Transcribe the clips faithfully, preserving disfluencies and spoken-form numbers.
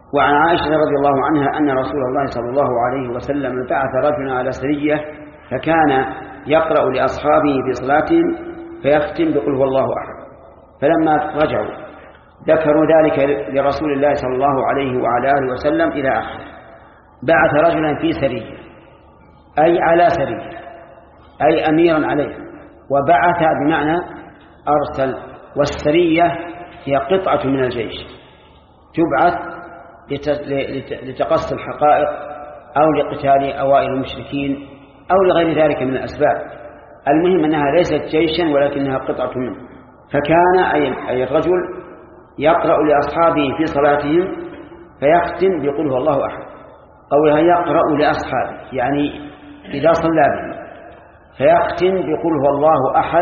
وعن عائشة رضي الله عنها أن رسول الله صلى الله عليه وسلم بعث رجلا على سرية فكان يقرأ لأصحابه في صلاتهم فيختم بقل هو الله أحد. فلما رجعوا ذكروا ذلك لرسول الله صلى الله عليه وعلى آله وسلم إلى آخره. بعث رجلا في سرية أي على سرية أي أميرا عليه، وبعث بمعنى أرسل. والسرية هي قطعة من الجيش تبعث لتقصي الحقائق أو لقتال أوائل المشركين أو لغير ذلك من الأسباب. المهم أنها ليست جيشا ولكنها قطعة منه. فكان أي الرجل يقرأ لأصحابه في صلاتهم فيختم بقل هو الله أحد. قولها يقرأ لأصحابه يعني إذا صلى بهم فيختم بقل هو الله أحد،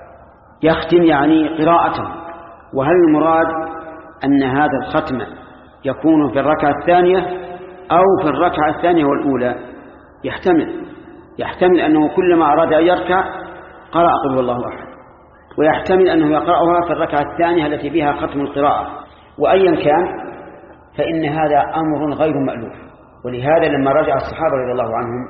يختم يعني قراءته. وهل المراد أن هذا الختم يكون في الركعة الثانية أو في الركعة الثانية والأولى؟ يحتمل يحتمل أنه كلما أراد أن يركع قرأ قل هو الله أحد، ويحتمل أنه يقرأها في الركعة الثانية التي بها ختم القراءة. وأيا كان فإن هذا أمر غير مألوف. ولهذا لما رجع الصحابة رضي الله عنهم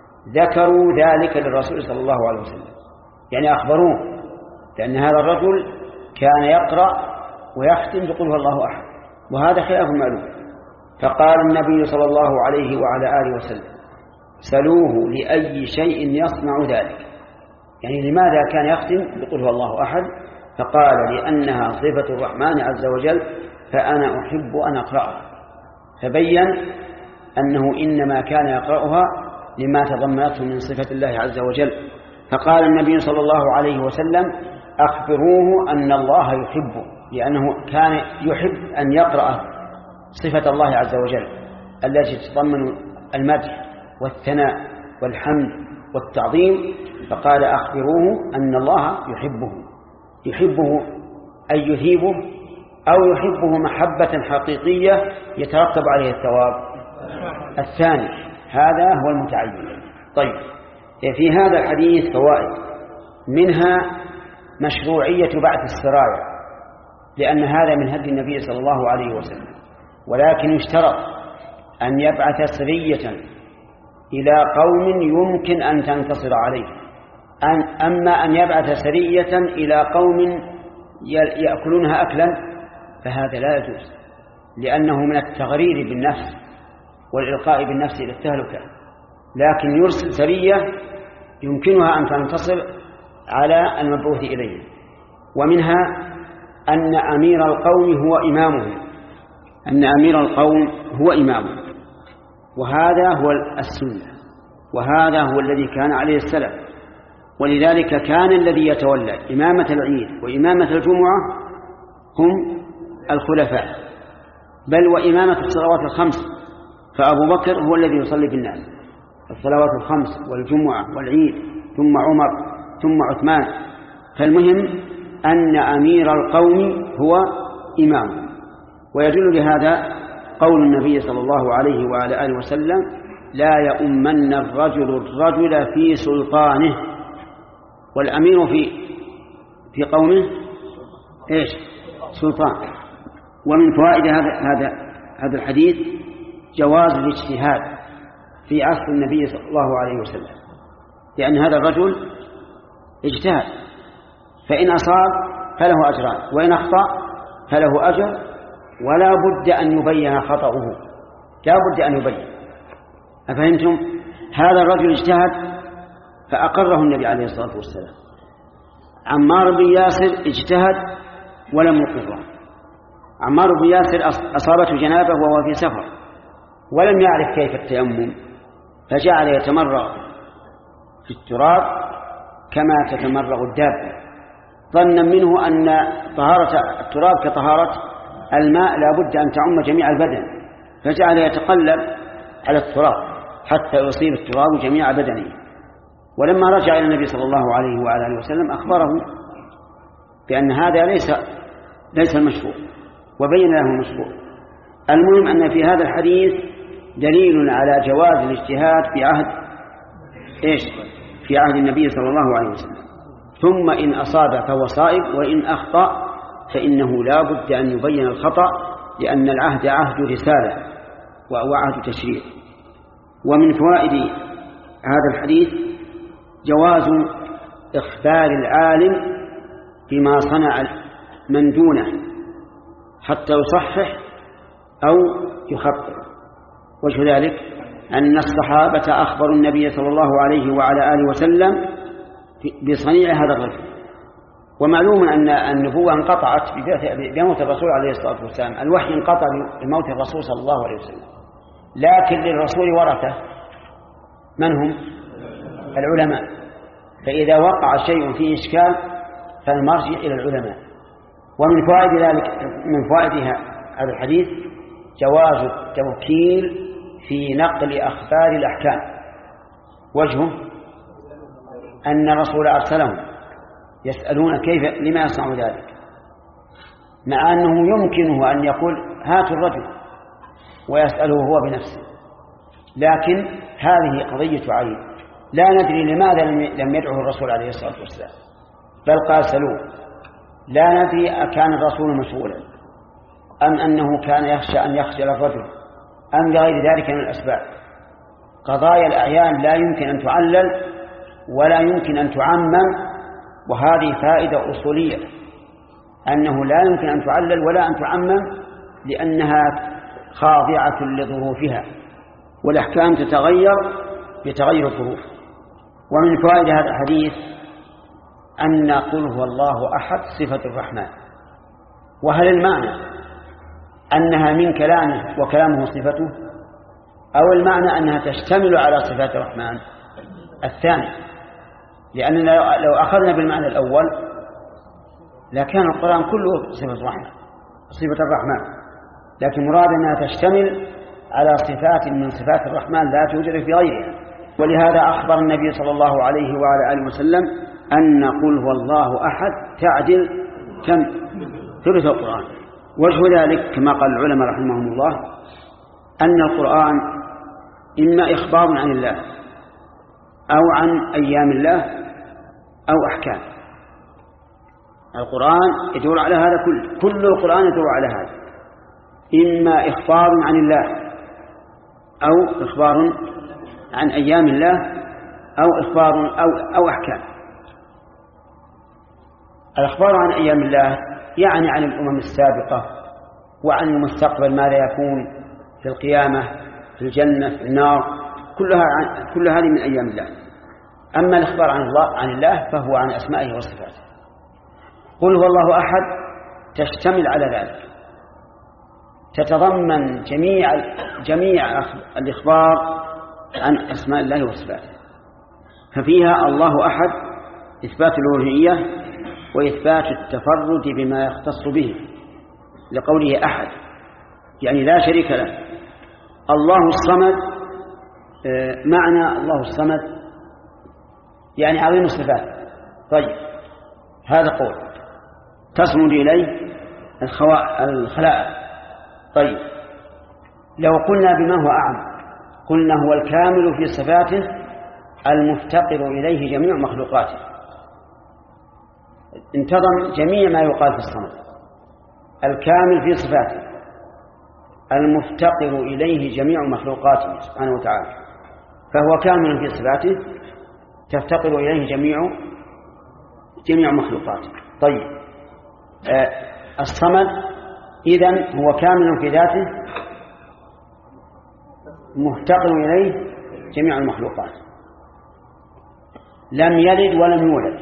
ذكروا ذلك للرسول صلى الله عليه وسلم، يعني أخبروه، لأن هذا الرجل كان يقرأ ويختم بقل هو الله أحد، وهذا خلاف مألوف. فقال النبي صلى الله عليه وعلى آله وسلم سلوه لأي شيء يصنع ذلك، يعني لماذا كان يختم بقل هو الله أحد؟ فقال لأنها صفة الرحمن عز وجل فأنا أحب أن أقرأها. فبين أنه إنما كان يقرأها لما تضمنته من صفة الله عز وجل. فقال النبي صلى الله عليه وسلم أخبروه أن الله يحبه، لأنه كان يحب أن يقرأ صفة الله عز وجل التي تتضمن المدح والثناء والحمد والتعظيم. فقال أخبروه أن الله يحبه. يحبه أي يثيبه أو يحبه محبة حقيقية يترتب عليه الثواب. الثاني هذا هو المتعين. طيب، في هذا الحديث فوائد، منها مشروعية بعث السرايا، لأن هذا من هدي النبي صلى الله عليه وسلم، ولكن يشترط أن يبعث سرية إلى قوم يمكن أن تنتصر عليه. أن أما أن يبعث سرية إلى قوم يأكلونها أكلا فهذا لا يجوز، لأنه من التغرير بالنفس والإلقاء بالنفس إلى التهلكة. لكن يرسل سرية يمكنها أن تنتصر على المبعوث إليه. ومنها أن أمير القوم هو إمامهم، أن أمير القوم هو إمامهم، وهذا هو السنة، وهذا هو الذي كان عليه السلف. ولذلك كان الذي يتولى إمامة العيد وإمامة الجمعة هم الخلفاء، بل وإمامة الصلوات الخمس، فأبو بكر هو الذي يصلي بالناس الصلوات الخمس والجمعة والعيد، ثم عمر، ثم عثمان. فالمهم أن أمير القوم هو إمام. ويدل لهذا قول النبي صلى الله عليه وعلى آله وسلم لا يؤمن الرجل الرجل في سلطانه. والأمير في في قومه إيش؟ سلطان. ومن فوائد هذا هذا هذا الحديث جواز الاجتهاد في عصر النبي صلى الله عليه وسلم، لأن هذا الرجل اجتهد، فإن أصاب فله أجران، وإن أخطأ فله أجر، ولا بد أن يبين خطأه، لا بد أن يبين. أفهمتم؟ هذا الرجل اجتهد فأقره النبي عليه الصلاة والسلام. عمار بن ياسر اجتهد ولم يقره. عمار بن ياسر أصابته جنابه وهو في سفر ولم يعرف كيف التيمم، فجعل يتمرغ في التراب كما تتمرغ الدابة، ظنا منه أن طهارة التراب كطهارة الماء لا بد أن تعم جميع البدن، فجعل يتقلب على التراب حتى يصيب التراب جميع بدنه. ولما رجع إلى النبي صلى الله عليه وعلى آله وسلم أخبره بأن هذا ليس ليس المشروع، وبين له المشروع. المهم أن في هذا الحديث دليل على جواز الاجتهاد في عهد إيش؟ في عهد النبي صلى الله عليه وسلم. ثم إن أصاب فهو صائب، وإن أخطأ فإنه لا بد أن يبين الخطأ، لأن العهد عهد رسالة وعهد تشريع. ومن فوائد هذا الحديث جواز إخبار العالم بما صنع من دونه حتى يصحح أو يخطئ. وجه ذلك أن الصحابة أخبروا النبي صلى الله عليه وعلى آله وسلم بصنيع هذا الرجل. ومعلوم أن النبوة انقطعت بموت الرسول عليه الصلاة والسلام، الوحي انقطع بموت الرسول صلى الله عليه وسلم، لكن للرسول ورثة من هم؟ العلماء. فإذا وقع شيء فيه إشكال فالمرجع إلى العلماء. ومن فوائد ذلك من فوائد هذا الحديث جواز التوكيل في نقل أخبار الأحكام. وجهه أن الرسول أرسلهم يسألون كيف لما يصنع ذلك، مع أنه يمكنه أن يقول هاتوا الرجل ويسأله هو بنفسه، لكن هذه قضية عين، لا ندري لماذا لم يدعه الرسول عليه الصلاة والسلام، بل قال سلوه. لا ندري أكان الرسول مشغولا أم أنه كان يخشى أن يخجل الرجل أم لغير ذلك من الأسباب. قضايا الأعيان لا يمكن أن تعلل ولا يمكن أن تعمم، وهذه فائدة أصولية أنه لا يمكن أن تعلل ولا أن تعمم، لأنها خاضعة لظروفها، والأحكام تتغير بتغير الظروف. ومن فوائد هذا الحديث أن قل هو الله أحد صفة الرحمن. وهل المعنى أنها من كلامه وكلامه صفته، أو المعنى أنها تشتمل على صفات الرحمن؟ الثاني، لأننا لو أخذنا بالمعنى الأول لكان القرآن كله صفة الرحمن صفة الرحمن، لكن مراد أنها تشتمل على صفات من صفات الرحمن لا توجد في غيرها. ولهذا أخبر النبي صلى الله عليه وعلى آله وسلم أن قل هو الله أحد تعدل كم؟ ثلث القرآن. وجه ذلك كما قال العلماء رحمهم الله أن القرآن إما إخبار عن الله أو عن أيام الله أو أحكام. القرآن يدور على هذا كله، كل القرآن يدور على هذا، إما إخبار عن الله أو إخبار عن أيام الله أو إخبار أو, أو أحكام. الإخبار عن أيام الله يعني عن الأمم السابقة وعن المستقبل ماذا يكون في القيامة في الجنة في النار، كلها عن كل هذه من أيام الله. أما الإخبار عن الله عن الله فهو عن أسمائه وصفاته. قل هو الله أحد تشتمل على ذلك، تتضمن جميع جميع الإخبار عن أسماء الله وصفاته، ففيها الله أحد إثبات الألوهية وإثبات التفرد بما يختص به، لقوله أحد يعني لا شريك له. الله الصمد، معنى الله الصمد يعني عظيم الصفات. طيب هذا قول تصمد إليه الخلائق. طيب لو قلنا بما هو أعم قلنا هو الكامل في صفاته المفتقر إليه جميع مخلوقاته، انتظم جميع ما يقال في الصمد. الكامل في صفاته المفتقر إليه جميع مخلوقاته سبحانه وتعالى، فهو كامل في صفاته تفتقر إليه جميع جميع مخلوقاته. طيب آه الصمد إذن هو كامل في ذاته مفتقر إليه جميع المخلوقات، لم يلد ولم يولد.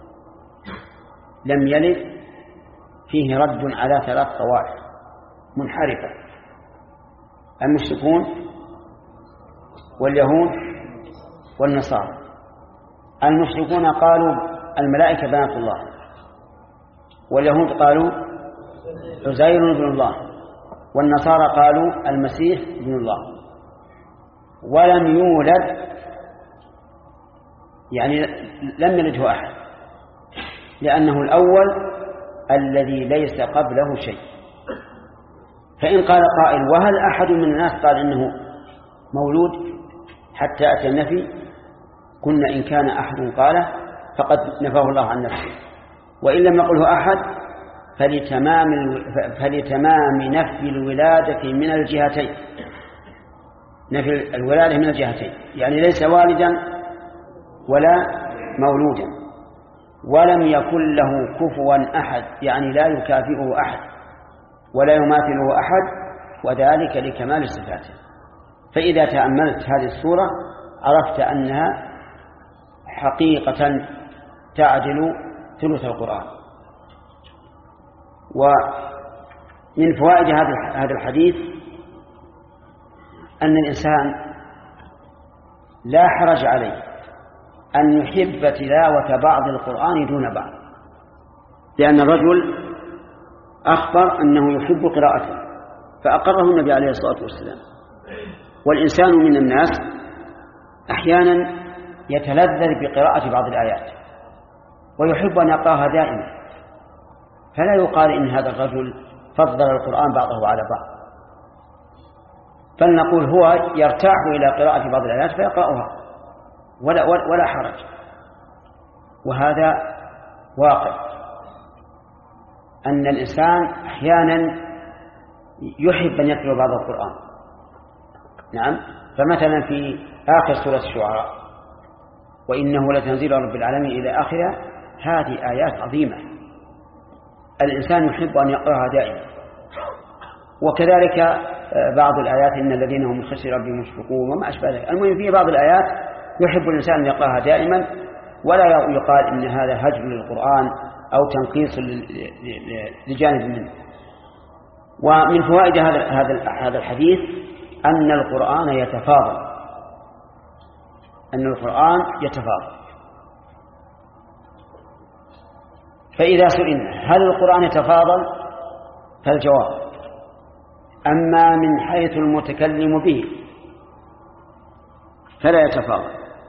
لم يلد فيه رد على ثلاث طوائف منحرفة: المشركون واليهود والنصارى. المشركون قالوا الملائكة بنات الله، واليهود قالوا عزير بن الله، والنصارى قالوا المسيح بن الله. ولم يولد يعني لم يلده أحد، لأنه الأول الذي ليس قبله شيء. فإن قال قائل وهل أحد من الناس قال إنه مولود حتى أتى النفي، قلنا إن كان أحد قاله فقد نفاه الله عن نفسه، وإن لم يقله أحد فلتمام, فلتمام نفي الولادة من الجهتين، نفي الولادة من الجهتين، يعني ليس والدا ولا مولودا، ولم يكن له كفوا أحد، يعني لا يكافئه أحد ولا يماثله أحد، وذلك لكمال صفاته. فإذا تأملت هذه السورة عرفت أنها حقيقة تعدل ثلث القرآن. ومن فوائد هذا الحديث أن الإنسان لا حرج عليه أن يحب تلاوة بعض القرآن دون بعض، لأن الرجل أخبر أنه يحب قراءته فأقره النبي عليه الصلاة والسلام. والإنسان من الناس أحيانا يتلذذ بقراءة بعض الآيات ويحب أن يقرأها دائما، فلا يقال إن هذا الرجل فضل القرآن بعضه على بعض، بل نقول هو يرتاح إلى قراءة بعض الآيات فيقرأها ولا, ولا حرج. وهذا واقع أن الإنسان أحيانا يحب أن يتلو بعض القرآن. نعم، فمثلا في آخر سورة الشعراء وإنه لتنزيل رب العالمين إلى آخرها، هذه آيات عظيمة الإنسان يحب أن يقرأها دائما. وكذلك بعض الآيات إن الذين هم من خشية ربهم مشفقون وما أشبه ذلك. المهم في بعض الآيات يحب الإنسان أن يقرأها دائما، ولا يقال إن هذا هجر للقرآن أو تنقيص لجانب منه. ومن فوائد هذا هذا الحديث أن القرآن يتفاضل، أن القرآن يتفاضل. فإذا سئلنا هل القرآن يتفاضل فالجواب أما من حيث المتكلم به فلا يتفاضل.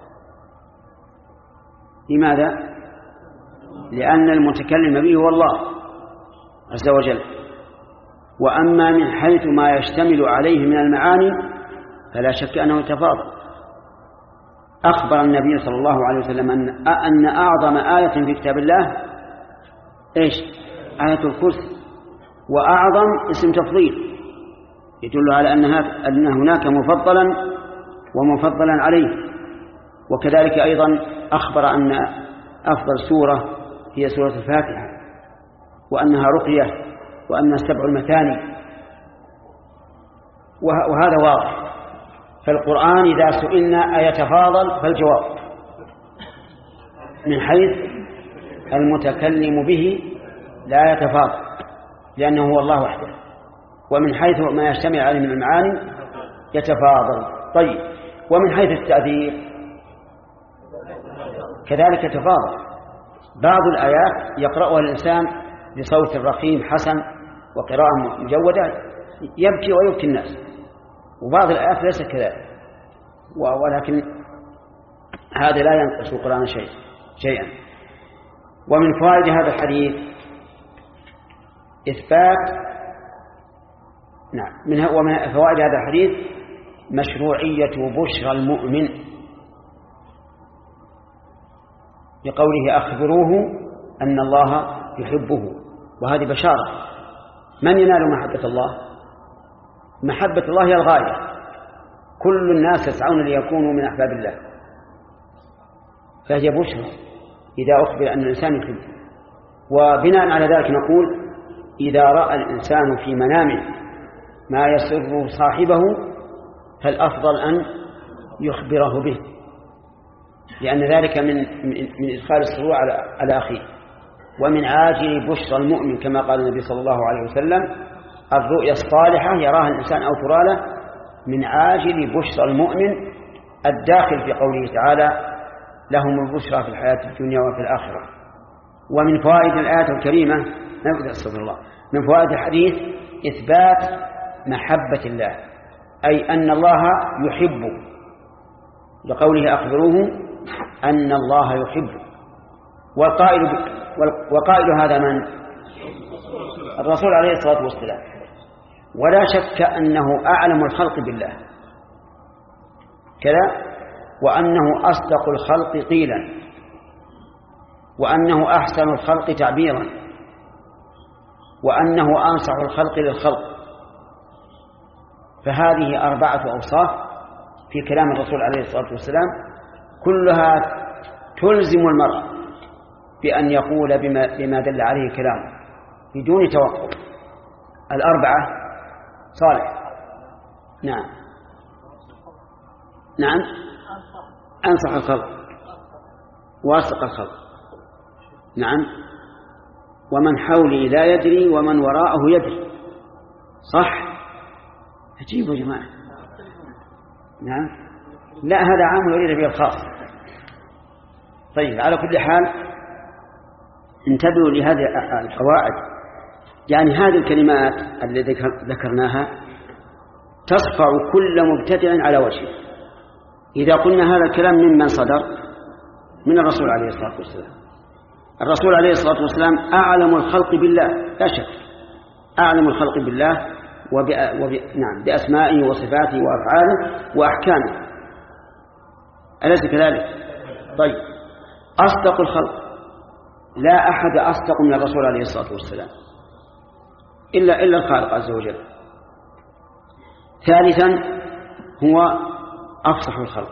لماذا؟ لأن المتكلم به هو الله عز وجل. وأما من حيث ما يشتمل عليه من المعاني فلا شك أنه يتفاضل. أخبر النبي صلى الله عليه وسلم أن أن أعظم آية في كتاب الله إيش؟ آية الكرسي، وأعظم اسم تفضيل يدل على أن هناك مفضلا ومفضلا عليه. وكذلك أيضا أخبر أن أفضل سورة هي سورة الفاتحة، وأنها رقية، وأنها سبع المثاني، وهذا واضح. فالقرآن إذا سئلنا أيتفاضل فالجواب من حيث المتكلم به لا يتفاضل لأنه هو الله وحده، ومن حيث ما يجتمع عليه من المعاني يتفاضل. طيب، ومن حيث التأثير كذلك يتفاضل. بعض الآيات يقرأها الإنسان بصوت رخيم حسن وقراءة مجودة يبكي ويبكي الناس، وبعض الآيات ليس كذلك، ولكن هذا لا ينقص القرآن شيء شيئا. ومن فوائد هذا الحديث إثبات نعم من ومن فوائد هذا الحديث مشروعية بشرى المؤمن بقوله أخبروه أن الله يحبه، وهذه بشارة. من ينال محبة الله؟ محبة الله هي الغاية، كل الناس يسعون ليكونوا من أحباب الله، فهي بشرى إذا أخبر أن الإنسان يحبه. وبناء على ذلك نقول إذا رأى الإنسان في منامه ما يسر صاحبه فالأفضل أن يخبره به، لأن ذلك من من إدخال السرور على على أخيه. ومن عاجل بشرى المؤمن كما قال النبي صلى الله عليه وسلم الرؤيا الصالحة يراها الإنسان أو ترى له، من عاجل بشرى المؤمن الداخل في قوله تعالى لهم البشرى في الحياة الدنيا وفي الآخرة. ومن فوائد الآية الكريمة نبدأ استغفر الله من فوائد الحديث إثبات محبة الله، أي أن الله يحب، لقوله أخبروه أن الله يحب. والقائل وقائل هذا من؟ الرسول عليه الصلاة والسلام. ولا شك أنه أعلم الخلق بالله كذا، وأنه أصدق الخلق قيلا، وأنه أحسن الخلق تعبيرا، وأنه أنصح الخلق للخلق. فهذه أربعة أوصاف في كلام الرسول عليه الصلاة والسلام كلها تلزم المرء بأن يقول بما, بما دل عليه كلامه بدون توقف. الأربعة صالح. نعم نعم أنصح الخلق وأصدق الخلق. نعم ومن حولي لا يدري ومن وراءه يدري. صح. عجيب يا جماعة. نعم لا هذا عام يريد به الخاص. طيب على كل حال انتبهوا لهذه القواعد. يعني هذه الكلمات التي ذكرناها تصفع كل مبتدع على وجهه. إذا قلنا هذا الكلام ممن صدر من الرسول عليه الصلاة والسلام. الرسول عليه الصلاة والسلام أعلم الخلق بالله لا شك، أعلم الخلق بالله وب... وب... نعم بأسمائه وصفاته وأفعاله وأحكامه، أليس كذلك؟ طيب أصدق الخلق لا أحد أصدق من الرسول عليه الصلاة والسلام إلا إلا الخالق عز وجل. ثالثا هو أفصح الخلق،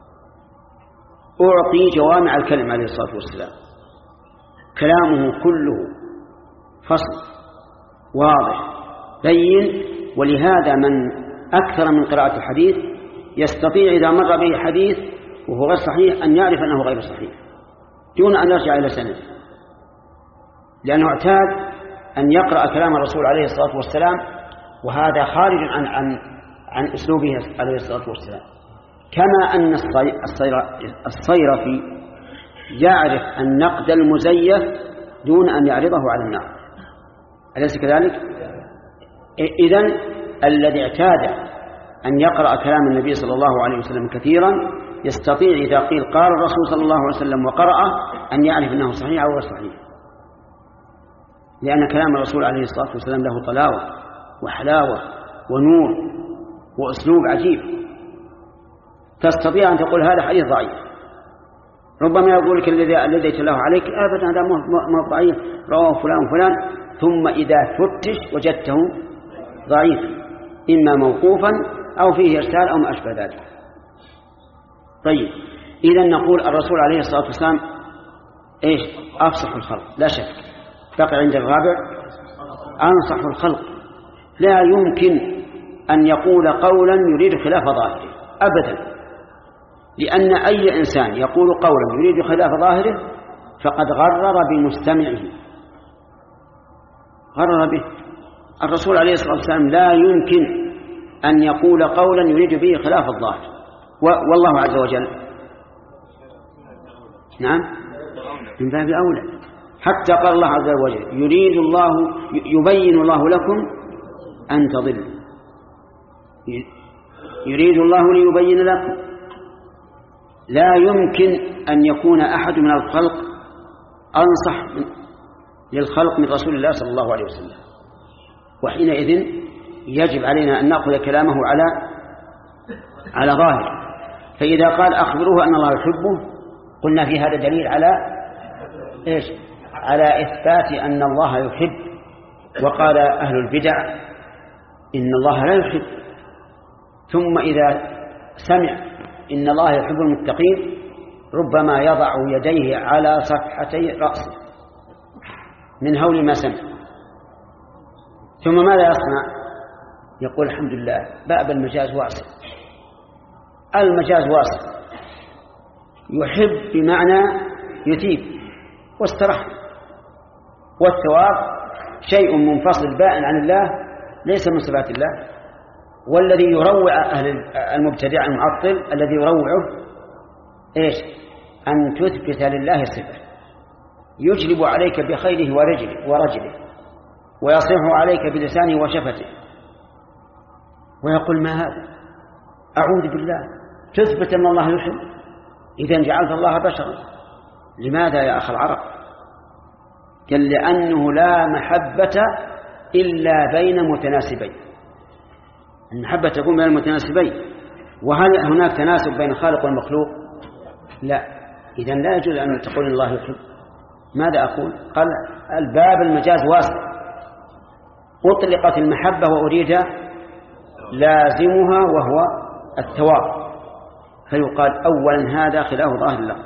أعطي جوامع الكلم عليه الصلاة والسلام، كلامه كله فصل واضح بين. ولهذا من أكثر من قراءة الحديث يستطيع إذا مر به حديث وهو غير صحيح أن يعرف أنه غير صحيح دون أن يرجع إلى سند، لأنه اعتاد أن يقرأ كلام الرسول عليه الصلاة والسلام وهذا خارج عن عن عن أسلوبه عليه الصلاة والسلام. كما أن الصيرفي يعرف النقد المزيف دون أن يعرضه على النقد، أليس كذلك؟ إذن الذي اعتاد أن يقرأ كلام النبي صلى الله عليه وسلم كثيرا يستطيع إذا قيل قال الرسول صلى الله عليه وسلم وقرأه أن يعرف أنه صحيح أو غير صحيح، لأن كلام الرسول عليه الصلاة والسلام له طلاوة وحلاوة ونور وأسلوب عجيب. تستطيع أن تقول هذا حديث ضعيف، ربما يقول لك الذي الذي تلاه عليك أبدا هذا مو ضعيف رواه فلان فلان، ثم إذا فتش وجدته ضعيف إما موقوفا أو فيه إرسال أو ما أشبه ذلك. طيب إذا نقول الرسول عليه الصلاة والسلام إيش؟ أفصح الخلق لا شك. بقي عند الرابع أنصح الخلق، لا يمكن أن يقول قولا يريد خلاف ظاهره أبدا، لأن أي إنسان يقول قولا يريد خلاف ظاهره فقد غرر بمستمعه، غرر به. الرسول عليه الصلاة والسلام لا يمكن أن يقول قولا يريد به خلاف الظاهر، والله عز وجل نعم من باب أولى. حتى قال الله عز وجل يريد الله يبين الله لكم أن تضلوا، يريد الله ليبين لكم. لا يمكن أن يكون أحد من الخلق أنصح للخلق من رسول الله صلى الله عليه وسلم، وحينئذ يجب علينا أن نأخذ كلامه على على ظاهر. فإذا قال أخبروه أن الله يحبه قلنا في هذا دليل على إيش؟ على إثبات أن الله يحب. وقال أهل البدع إن الله لا يحب، ثم إذا سمع إن الله يحب المتقين ربما يضع يديه على صفحتي رأسه من هول ما سمع، ثم ماذا يصنع؟ يقول الحمد لله باب المجاز واسع. المجاز واسع، يحب بمعنى يثيب واسترح، والثواب شيء منفصل بائن عن الله ليس من صفات الله. والذي يروع أهل المبتدع المعطل الذي يروعه إيش؟ أن تثبت لله صفة، يجلب عليك بخيله ورجله ورجله ويصيح عليك بلسانه وشفته، ويقول ما هذا؟ أعوذ بالله، تثبت أن الله يحب، إذن جعلت الله بشرا. لماذا يا أخي العرب؟ قال لأنه لا محبة إلا بين متناسبين. المحبة تكون بين المتناسبين، وهل هناك تناسب بين الخالق والمخلوق؟ لا. إذن لا يجوز أن تقول الله يحب. ماذا أقول؟ قال الباب المجاز واسع، أطلقت المحبة وأريد لازمها وهو الثواب، فيقال أولا هذا خلاف ظاهر الله،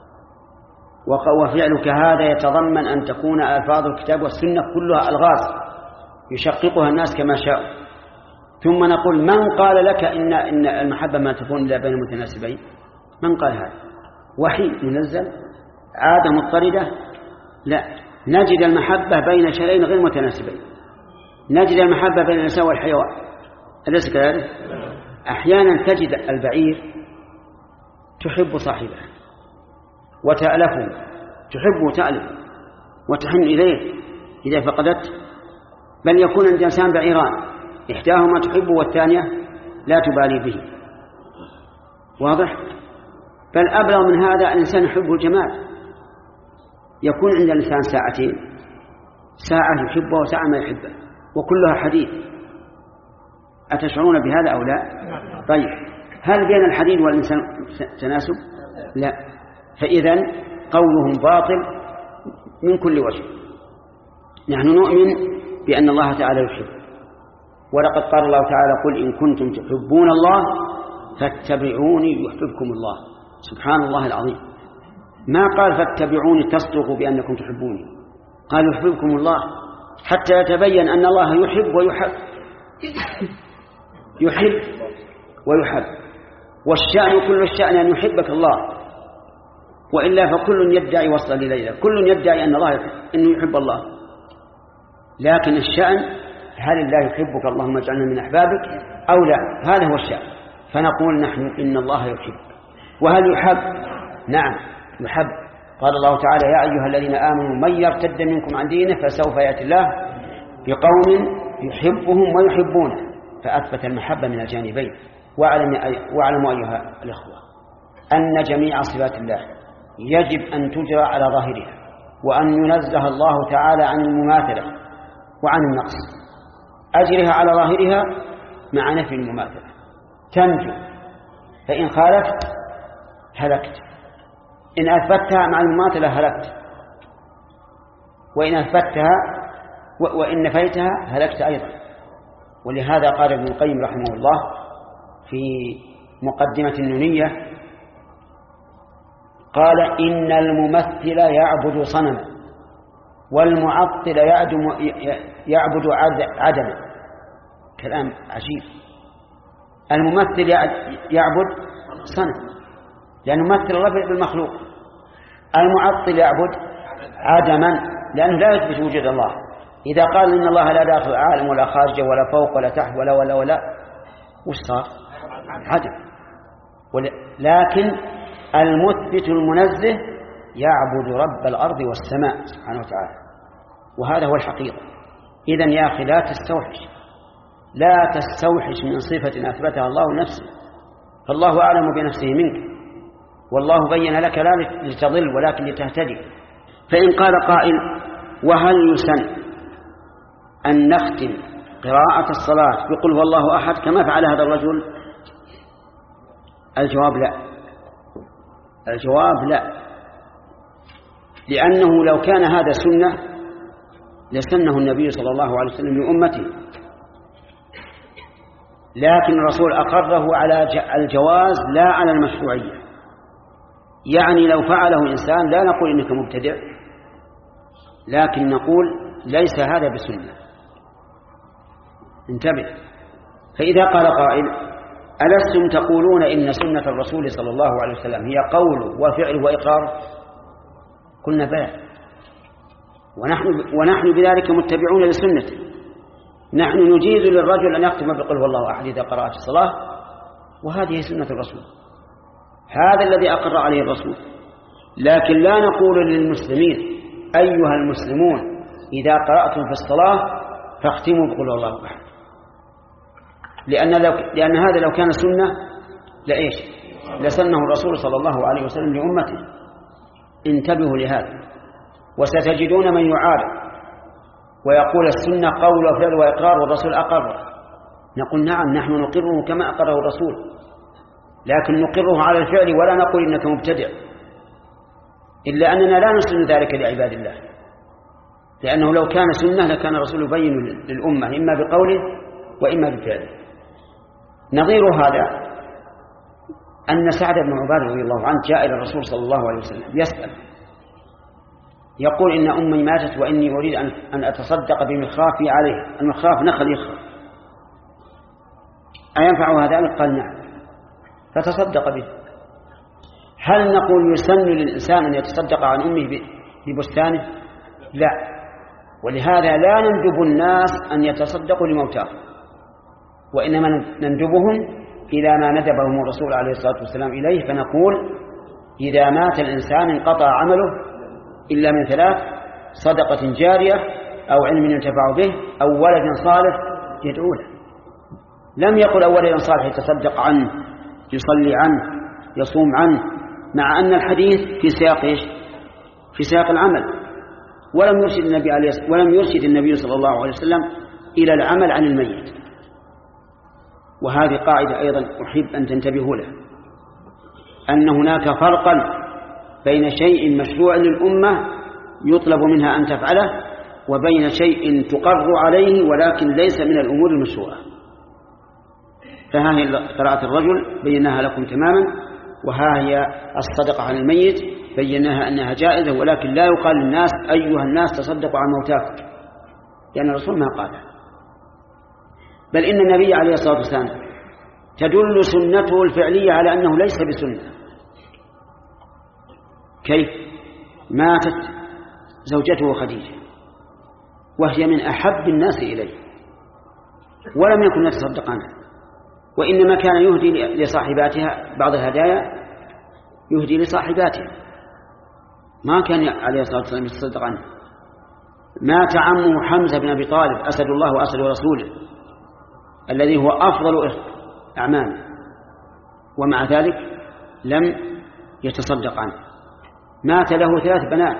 وفعلك هذا يتضمن أن تكون ألفاظ الكتاب والسنة كلها ألغاز يشققها الناس كما شاءوا. ثم نقول من قال لك إن, إن المحبة ما تكون إلا بين المتناسبين؟ من قال هذا؟ وحي منزل؟ عادة مضطردة؟ لا، نجد المحبة بين شيئين غير متناسبين. نجد المحبة بين الإنسان والحيوان، أليس كذلك؟ أحيانا تجد البعير تحب صاحبه وتألفه، تحبه وتألف وتحن إليه إذا فقدت، بل يكون عند الإنسان بعيران إحداهما تحبه والثانية لا تبالي به، واضح؟ بل أبلغ من هذا الإنسان يحب الجمال، يكون عند الإنسان ساعتين، ساعة يحبه وساعة ما يحبه وكلها حديد. أتشعرون بهذا أو لا؟ طيب، هل بين الحديد والإنسان تناسب؟ لا. فإذا قولهم باطل من كل وجه. نحن نؤمن بأن الله تعالى يحب، ولقد قال الله تعالى قل إن كنتم تحبون الله فاتبعوني يحببكم الله. سبحان الله العظيم، ما قال فاتبعوني تصدقوا بأنكم تحبوني، قال يحببكم الله، حتى يتبين أن الله يحب ويحب، يحب ويحب. والشأن كل الشأن أن يحبك الله، وإلا فكل يدعي وصل إليه، كل يدعي أن الله يحب، إنه يحب الله، لكن الشأن هل الله يحبك اللهم اجعلنا من أحبابك أو لا، هذا هو الشأن. فنقول نحن إن الله يحب. وهل يحب؟ نعم يحب. قال الله تعالى يا أيها الذين آمنوا من يرتد منكم عن دينه فسوف يأتي الله بقوم يحبهم ويحبونه، فأثبت المحبة من الجانبين. واعلموا أيها الأخوة أن جميع صفات الله يجب أن تجرى على ظاهرها، وأن ينزه الله تعالى عن المماثلة وعن النقص. أجرها على ظاهرها مع نفي المماثلة تنجو، فإن خالفت هلكت، إن أثبتها مع المماثلة هلكت، وإن أثبتها وإن نفيتها هلكت أيضا. ولهذا قال ابن القيم رحمه الله في مقدمة النونية، قال إن الممثل يعبد صنما والمعطل يعبد عدما. كلام عجيب. الممثل يعبد صنم لأنه يمثل الله بالمخلوق، المعطل يعبد عدما لأنه لا يثبت وجود الله. إذا قال إن الله لا داخل عالم ولا خارج ولا فوق ولا تحت ولا ولا ولا وش صار؟ عدم. لكن المثبت المنزه يعبد رب الأرض والسماء سبحانه وتعالى، وهذا هو الحقيقة. إذن يا أخي لا تستوحش، لا تستوحش من صفة أثبتها الله نفسه، فالله أعلم بنفسه منك، والله بين لك لا لتضل ولكن لتهتدي. فإن قال قائل وهل يسن أن نختم قراءة الصلاة بقل هو الله أحد كما فعل هذا الرجل؟ الجواب لا، الجواب لا، لأنه لو كان هذا سنة لسنه النبي صلى الله عليه وسلم لأمته، لكن الرسول أقره على الجواز لا على المشروعية. يعني لو فعله إنسان لا نقول إنك مبتدع، لكن نقول ليس هذا بسنة. انتبه. فإذا قال قائل ألستم تقولون إن سنة الرسول صلى الله عليه وسلم هي قول وفعل وإقرار؟ قلنا بلى، ونحن, ونحن بذلك متبعون لسنته. نحن نجيز للرجل أن يختم بقل هو الله أحد إذا قرأ في الصلاة، وهذه سنة الرسول، هذا الذي أقر عليه الرسول. لكن لا نقول للمسلمين أيها المسلمون إذا قرأتم في الصلاة فاختموا بقل هو الله أحد، لأن, لو لأن هذا لو كان سنة لإيش؟ لسنه الرسول صلى الله عليه وسلم لأمته. انتبهوا لهذا. وستجدون من يعارض ويقول السنة قول وفعل وإقرار والرسول أقر. نقول نعم، نحن نقره كما أقره الرسول، لكن نقره على الفعل ولا نقول إنك مبتدع، إلا أننا لا نسلم ذلك لعباد الله. لأنه لو كان سنة لكان الرسول يبين للأمة إما بقوله وإما بفعله. نظير هذا أن سعد بن عبادة رضي الله عنه جاء إلى الرسول صلى الله عليه وسلم يسأل يقول إن أمي ماتت وإني أريد أن أتصدق بمخافي عليه. المخاف نخل يخرج، أينفع هذا؟ قال نعم، فتصدق به. هل نقول يسن للإنسان أن يتصدق عن أمه ببستانه؟ لا، ولهذا لا نندب الناس أن يتصدقوا لموتاه، وإنما نندبهم إلى ما ندبهم الرسول عليه الصلاة والسلام إليه، فنقول إذا مات الإنسان انقطع عمله إلا من ثلاث: صدقة جارية أو علم ينتفع به أو ولد صالح يدعو له. لم يقل أو ولد صالح يتصدق عنه، يصلي عنه، يصوم عنه، مع أن الحديث في سياق إيش؟ في سياق العمل. ولم يرشد النبي عليه ولم يرشد النبي صلى الله عليه وسلم إلى العمل عن الميت. وهذه قاعدة أيضا أحب أن تنتبهوا لها، أن هناك فرقا بين شيء مشروع للأمة يطلب منها أن تفعله وبين شيء تقر عليه ولكن ليس من الأمور المشروعة. فها هي قراءة الرجل بيناها لكم تماما، وها هي الصدقة عن الميت بيناها أنها جائزة، ولكن لا يقال للناس أيها الناس تصدقوا عن موتاكم، لأن الرسول ما قال. بل إن النبي عليه الصلاة والسلام تدل سنته الفعلية على أنه ليس بسنة. كيف؟ ماتت زوجته خديجة وهي من أحب الناس إليه ولم يكن يتصدق عنها، وإنما كان يهدي لصاحباتها بعض الهدايا، يهدي لصاحباتها، ما كان عليه الصلاة والسلام يتصدق عنه. مات عمه حمزة بن أبي طالب أسد الله وأسد رسوله الذي هو أفضل أعمامه، ومع ذلك لم يتصدق عنه. مات له ثلاث بنات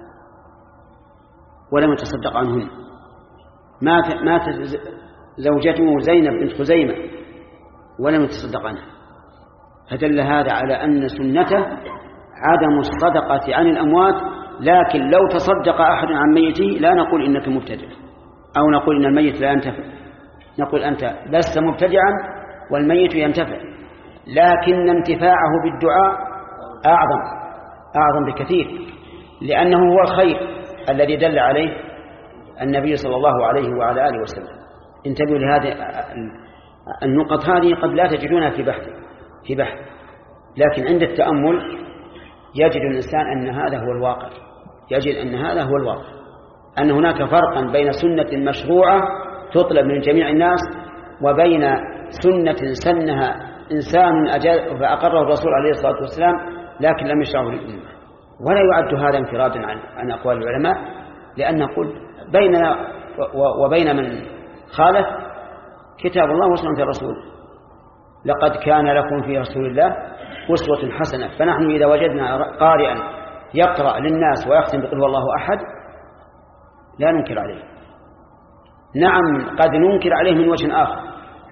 ولم يتصدق عنهن. مات ماتت زوجته زينب بنت خزيمة ولم يتصدق عنها. فدل هذا على أن سنته عدم الصدقة عن الأموات، لكن لو تصدق أحد عن ميته لا نقول إنك مبتدع أو نقول إن الميت لا ينتفع، نقول أنت لست مبتدعا والميت ينتفع، لكن انتفاعه بالدعاء أعظم أعظم بكثير، لأنه هو الخير الذي دل عليه النبي صلى الله عليه وعلى آله وسلم. انتبهوا لهذه النقط، هذه قد لا تجدونها في بحث في بحث لكن عند التأمل يجد الإنسان أن هذا هو الواقع، يجد أن هذا هو الواقع، أن هناك فرقا بين سنة مشروعة تطلب من جميع الناس وبين سنة سنها إنسان أجل فأقره الرسول عليه الصلاة والسلام لكن لم يشرعه للأمة. ولا يعد هذا انفرادا عن عن أقوال العلماء، لأن نقول بيننا وبين من خالف كتاب الله وسنة الرسول. لقد كان لكم في رسول الله أسوة حسنة. فنحن إذا وجدنا قارئا يقرأ للناس ويختم بقول هو الله أحد لا ننكر عليه. نعم قد ننكر عليه من وجه آخر،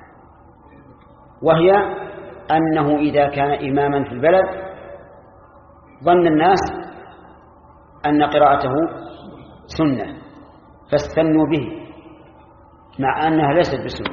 وهي أنه إذا كان إماما في البلد ظن الناس أن قراءته سنة فاستنوا به مع أنها ليست بسنة،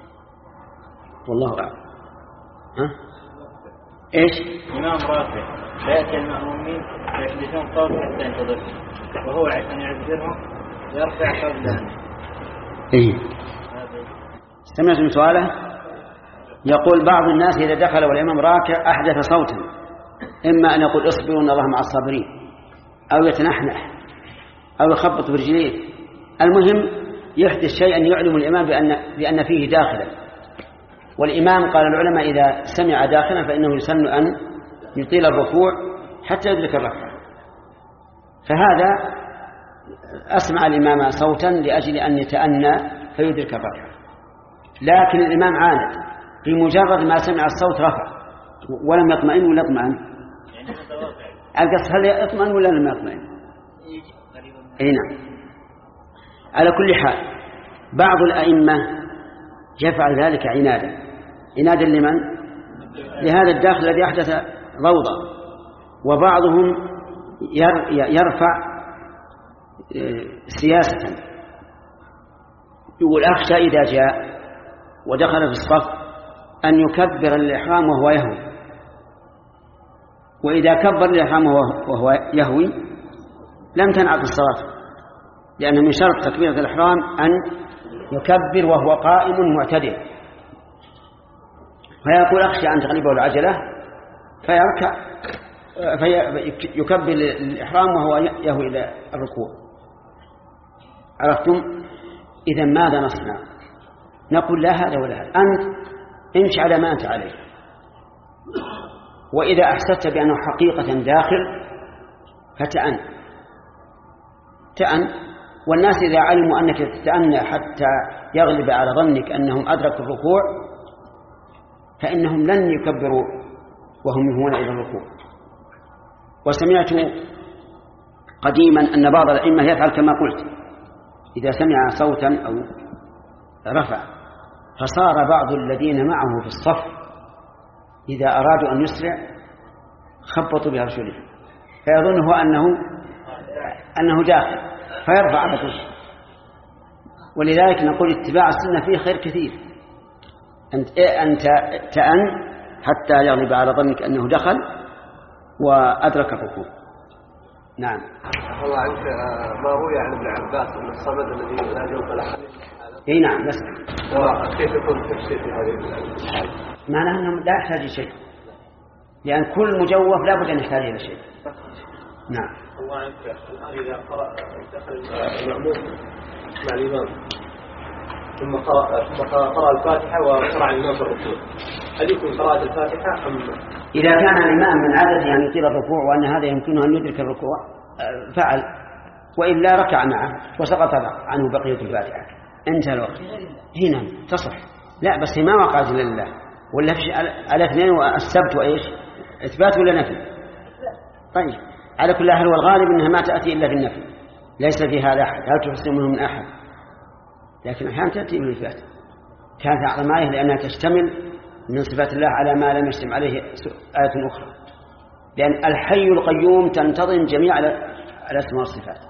والله أعلم. ها؟ إيش؟ إمام رافع لا يأتي المأمومين يحدثون صوت حتى ينتظر، وهو عشان يعذرهم يرفع قبلان. إيه؟ سمعت من سؤاله؟ يقول بعض الناس إذا دخل والإمام راكع أحدث صوتا، إما أن يقول اصبروا إن الله مع الصابرين، أو يتنحنح، أو يخبط برجليه. المهم يحدث شيئا يعلم الإمام بأن, بأن فيه داخلا. والإمام قال العلماء إذا سمع داخلا فإنه يسن أن يطيل الركوع حتى يدرك الركعة. فهذا أسمع الإمام صوتا لأجل أن يتأنى فيدرك الركعة، لكن الإمام عاند بمجرد ما سمع الصوت رفع ولم يطمئن ولا يطمئن. القصد هل يطمئن ولا لم يطمئن؟ أي نعم. على كل حال بعض الأئمة يفعل ذلك عنادا. عنادا لمن؟ لهذا الداخل الذي أحدث ضوضاء. وبعضهم يرفع سياسة. يقول أخشى إذا جاء ودخل في الصف أن يكبر الإحرام وهو يهوي، وإذا كبر الإحرام وهو يهوي لم تنعقد الصلاة، لأن من شرط تكبيرة الإحرام أن يكبر وهو قائم معتدل. فيقول أخشى أن تغلبه العجلة فيركع فيكبر الإحرام وهو يهوي إلى الركوع. عرفتم؟ إذا ماذا نصنع؟ نقول لا هذا ولا هذا، أنت امشي على ما أنت عليه، وإذا أحسست بأنه حقيقة داخل فتأن تأن والناس إذا علموا أنك تتأنى حتى يغلب على ظنك أنهم أدركوا الركوع فإنهم لن يكبروا وهم يهون إلى الركوع. وسمعت قديما أن بعض الأئمة يفعل كما قلت، إذا سمع صوتا أو رفع فصار بعض الذين معه في الصف إذا أرادوا أن يسرع خبطوا بأرجلهم فيظنه أنه أنه داخل فيرفع على طول. ولذلك نقول اتباع السنة فيه خير كثير، أنت أنت تأن حتى يغلب على ظنك أنه دخل وأدرك الركوع. نعم. والله عنك ما روي عن ابن عباس أن الصمد الذي لا جوف له. اي نعم. بس كيف يكون التفسير في هذه الحالة؟ معناه أنه لا يحتاج شيء، لأن كل مجوف لا بد أن يحتاج إلى شيء. نعم. الله عنك الآن إذا قرأ دخل المأموم مع الإمام ثم قرأ ثم قرأ الفاتحة وقرأ الإمام في الركوع، هل يكون قراءة الفاتحة أم؟ إذا كان الإمام من عادته أن يطيل الركوع وأن هذا يمكنه أن يدرك الركوع فعل، وإلا ركع معه وسقط عنه بقية الفاتحة انتهى الوقت. هنا تصح. لا بس ما وقعت إلا لله، ولا في على اثنين والسبت وإيش إثبات ولا نفي؟ طيب على كل حال والغالب أنها ما تأتي إلا في النفي، ليس فيها لا أحد، لا تحسن منه من أحد، لكن أحيانا تأتي بالإثبات. كانت أعظم آية لأنها تشتمل من صفات الله على ما لم يشتم عليه آية أخرى، لأن الحي القيوم تنتظم جميع الأسماء والصفات.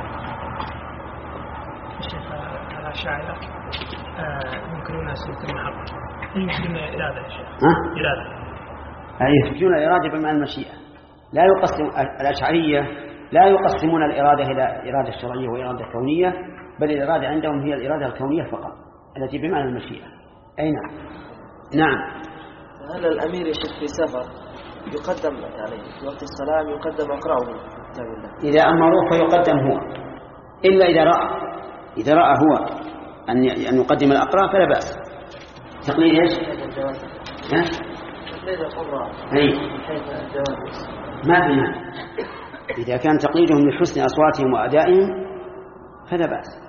الأشاعرة يمكنون سلوك المحبة، يمكنون إرادة يا شيخ. إرادة. يمكنون الإرادة بمعنى المشيئة. لا يقسم الأشعرية لا يقسمون الإرادة إلى إرادة شرعية وإرادة كونية، بل الإرادة عندهم هي الإرادة الكونية فقط التي بمعنى المشيئة. أي نعم. نعم. هل الأمير يشك في سفر يقدم يعني في وقت السلام يقدم أقرأه كتاب الله؟ إذا أمروه فيقدم هو، إلا إذا رأى إذا رأى هو أن أن يقدم الأقرأ فلا بأس. تقليد إيش؟ ها؟ تقليد القراء. أي. ما في مانع. إذا كان تقليدهم لحسن أصواتهم وأدائهم فلا بأس.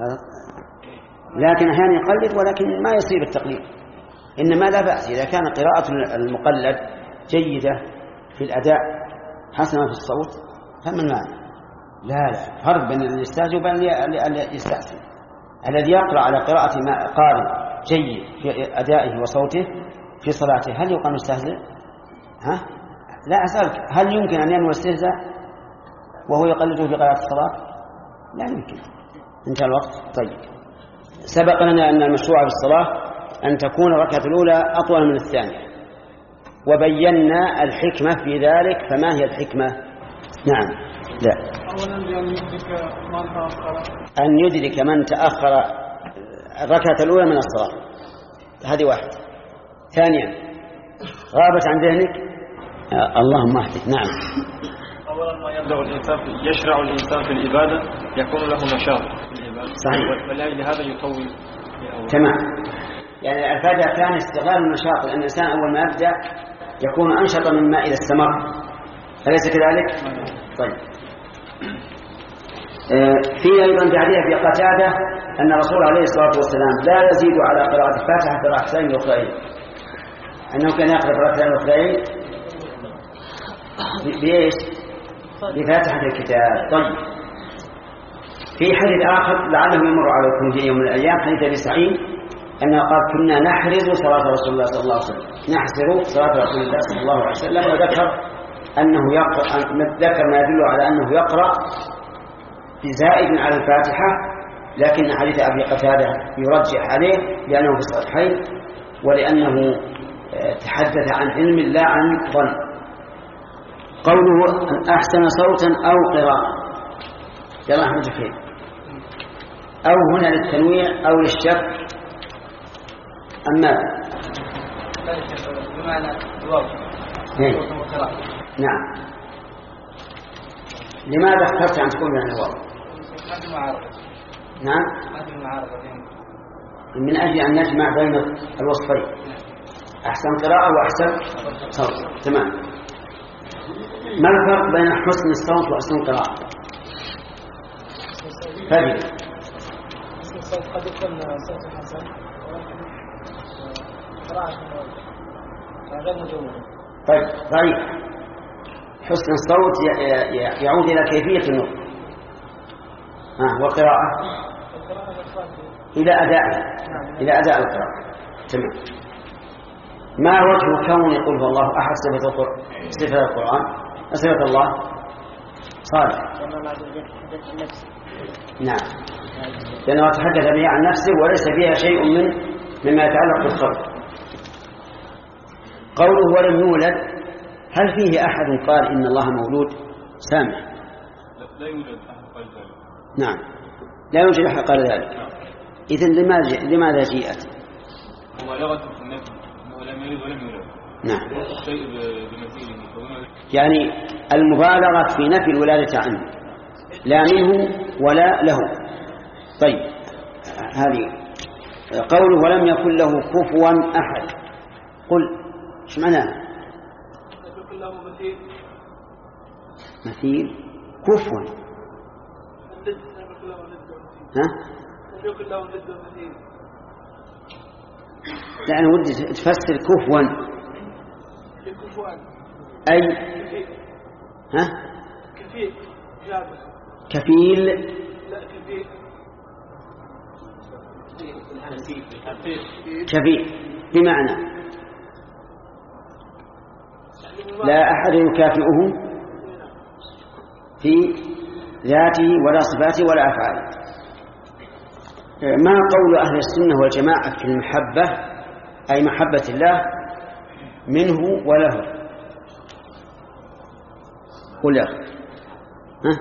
لكن أحيانا يقلد ولكن ما يصير التقليد، إنما لا بأس إذا كان قراءة المقلد جيدة في الأداء حسنة في الصوت فمن مانع. لا لا فرق بين اللي يستهزئ وبين اللي يستحسن. الذي يقرأ على قراءة قارئ جيد في أدائه وصوته في صلاته هل يقال مستهزئ؟ ها؟ لا أسألك هل يمكن أن ينوي استهزاء وهو يقلده في قراءة الصلاة؟ لا يمكن. انتهى الوقت. طيب سبق لنا أن المشروع في الصلاة أن تكون الركعة الأولى أطول من الثانية، وبينا الحكمة في ذلك. فما هي الحكمة؟ نعم. لا. أن يدرك من تأخر الركعة الأولى من الصلاة، هذه واحد. ثانيا غابت عن ذهنك آه اللهم اهدك. نعم. أولا ما يبدأ الإنسان يشرع الإنسان في العبادة يكون له نشاط في العبادة. صحيح. ولهذا يطول. تمام. يعني الفائدة كان استغلال النشاط، لأن الإنسان أول ما يبدأ يكون أنشط مما إذا استمر، أليس كذلك؟ طيب. في أيضا تعليق في قتادة أن الرسول عليه الصلاة والسلام لا يزيد على قراءة الفاتحة في الركعتين الأخرين، أنه كان يقرأ في الركعتين الأخرين بإيش؟ بفاتحة الكتاب. طيب. في حديث آخر لعله يمر عليكم في يوم من الأيام، حديث أبي سعيد أنه قال كنا نحرز صلاة رسول الله صلى الله عليه وسلم، نحسر صلاة رسول الله صلى الله عليه وسلم، وذكر أنه يقرأ ذكر ما يدل على أنه يقرأ بزائد على الفاتحة، لكن حديث أبي قتادة يرجح عليه لأنه في الصحيحين ولأنه تحدث عن علم لا عن ظن. قوله أحسن صوتا أو قراءة، يلا أحمد الخير، أو هنا للتنويع أو للشك أما بمعنى الواو. نعم. لماذا اخترت أن تكون من الواو؟ ما في معارضة. نعم. ما في معارضة. من أجل أن نجمع بين الوصفين، أحسن قراءة وأحسن صوت. تمام. ما الفرق بين حسن الصوت وحسن القراءة؟ فرق. حسن الصوت قد يكون صوت حسن قراءة غير مجودة. طيب ضعيف. حسن الصوت يعود إلى كيفية النطق، ها، والقراءة إلى أداء إلى أداء القراءة. تمام. ما وجه كون يقول الله أحد صفة القرآن صفة القرآن صفة الله صالح؟ نعم، لأنه تحدث بها عن نفسه وليس فيها شيء من مما يتعلق بالخلق. قوله ولم يولد، هل فيه أحد قال إن الله مولود؟ سامع. لا يوجد أحد قال ذلك. نعم، لا يوجد أحد قال ذلك. إذن لماذا لماذا جيءت؟ مبالغة في النفي أنه لم يلد ولم يولد. نعم. شيء بمثيله. يعني المبالغة في نفي الولادة عنه، لا منه ولا له. طيب هذه قوله ولم يكن له كفوا أحد، قل ايش معناه؟ يكون له مثيل. مثيل كفوا. ها؟ يكون له ضد مثيل. لأن ودي تفسر كفوا كفوان. أي ها؟ كفيل. جابر. كفيل. لا كفيل. كفيل بمعنى لا أحد يكافئه في ذاته ولا صفاته ولا أفعاله. ما قول أهل السنة والجماعة في المحبة، أي محبة الله منه وله؟ قل يا أخي. ها؟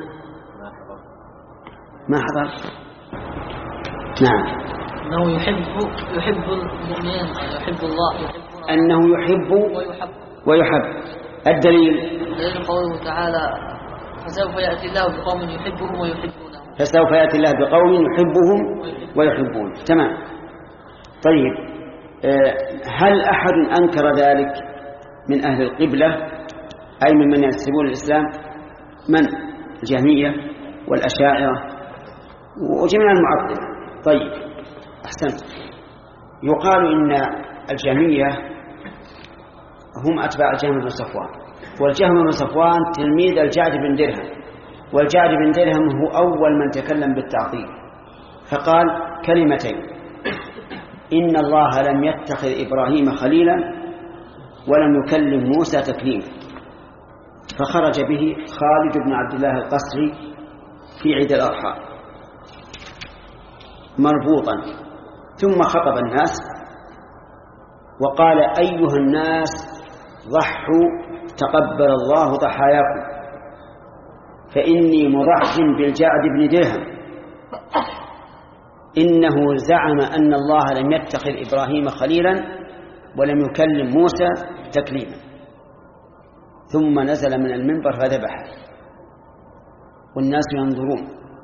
ما حضر. نعم. أنه يحب يحب المؤمنين، يحب الله، يحب أنه يحب ويحب ويحب. الدليل دليل قوله تعالى فسوف يأتي الله بقوم يحبهم ويحبونه. فسوف يأتي الله بقوم يحبهم ويحبون. تمام. طيب هل أحد أنكر ذلك من أهل القبلة أي من من ينسبون الإسلام؟ من؟ الجهمية والأشاعرة وجميع المعطلة. طيب أحسنت. يقال إن الجهمية هم أتباع الجهم بن صفوان، والجهم بن صفوان تلميذ الجعد بن درهم، والجعد بن درهم هو أول من تكلم بالتعطيل، فقال كلمتين: إن الله لم يتخذ إبراهيم خليلا ولم يكلم موسى تكليما. فخرج به خالد بن عبد الله القسري في عيد الأضحى مربوطا، ثم خطب الناس وقال: أيها الناس ضحوا تقبل الله ضحاياكم، فإني مضحٍ بالجعد بن درهم، إنه زعم أن الله لم يتخذ إبراهيم خليلا ولم يكلم موسى تكليما. ثم نزل من المنبر فذبح والناس ينظرون.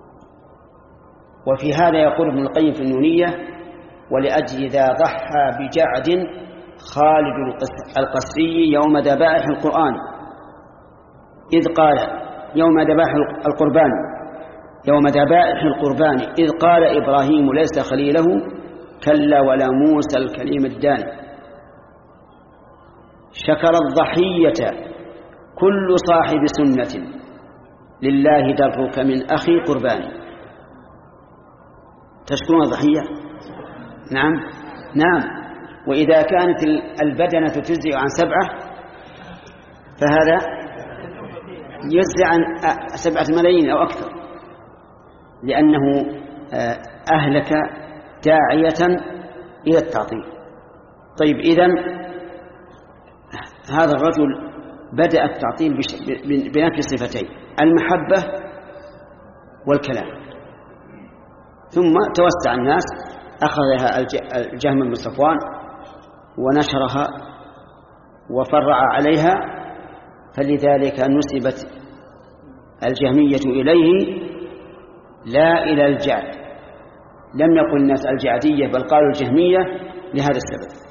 وفي هذا يقول ابن القيم في النونية: ولأجل ذا ضحى بجعد خالد القسري يوم ذبائح القرآن، إذ قال يوم ذبائح القربان يوم ذبائح القربان إذ قال إبراهيم ليس خليله كلا ولا موسى الكليم الداني. شكر الضحية كل صاحب سنة لله درك من أخي قرباني. تشكرون الضحية؟ نعم نعم. وإذا كانت البدنة تجزئ عن سبعة فهذا يجزئ عن سبعة ملايين أو أكثر. لأنه أهلك داعية إلى التعطيل. طيب إذن هذا الرجل بدأ التعطيل بنفي صفتين: المحبة والكلام، ثم توسع الناس، أخذها الجهم بن صفوان ونشرها وفرع عليها، فلذلك نسبت الجهمية إليه لا إلى الجعد. لم يقل الناس الجعدية بل قالوا الجهمية لهذا السبب.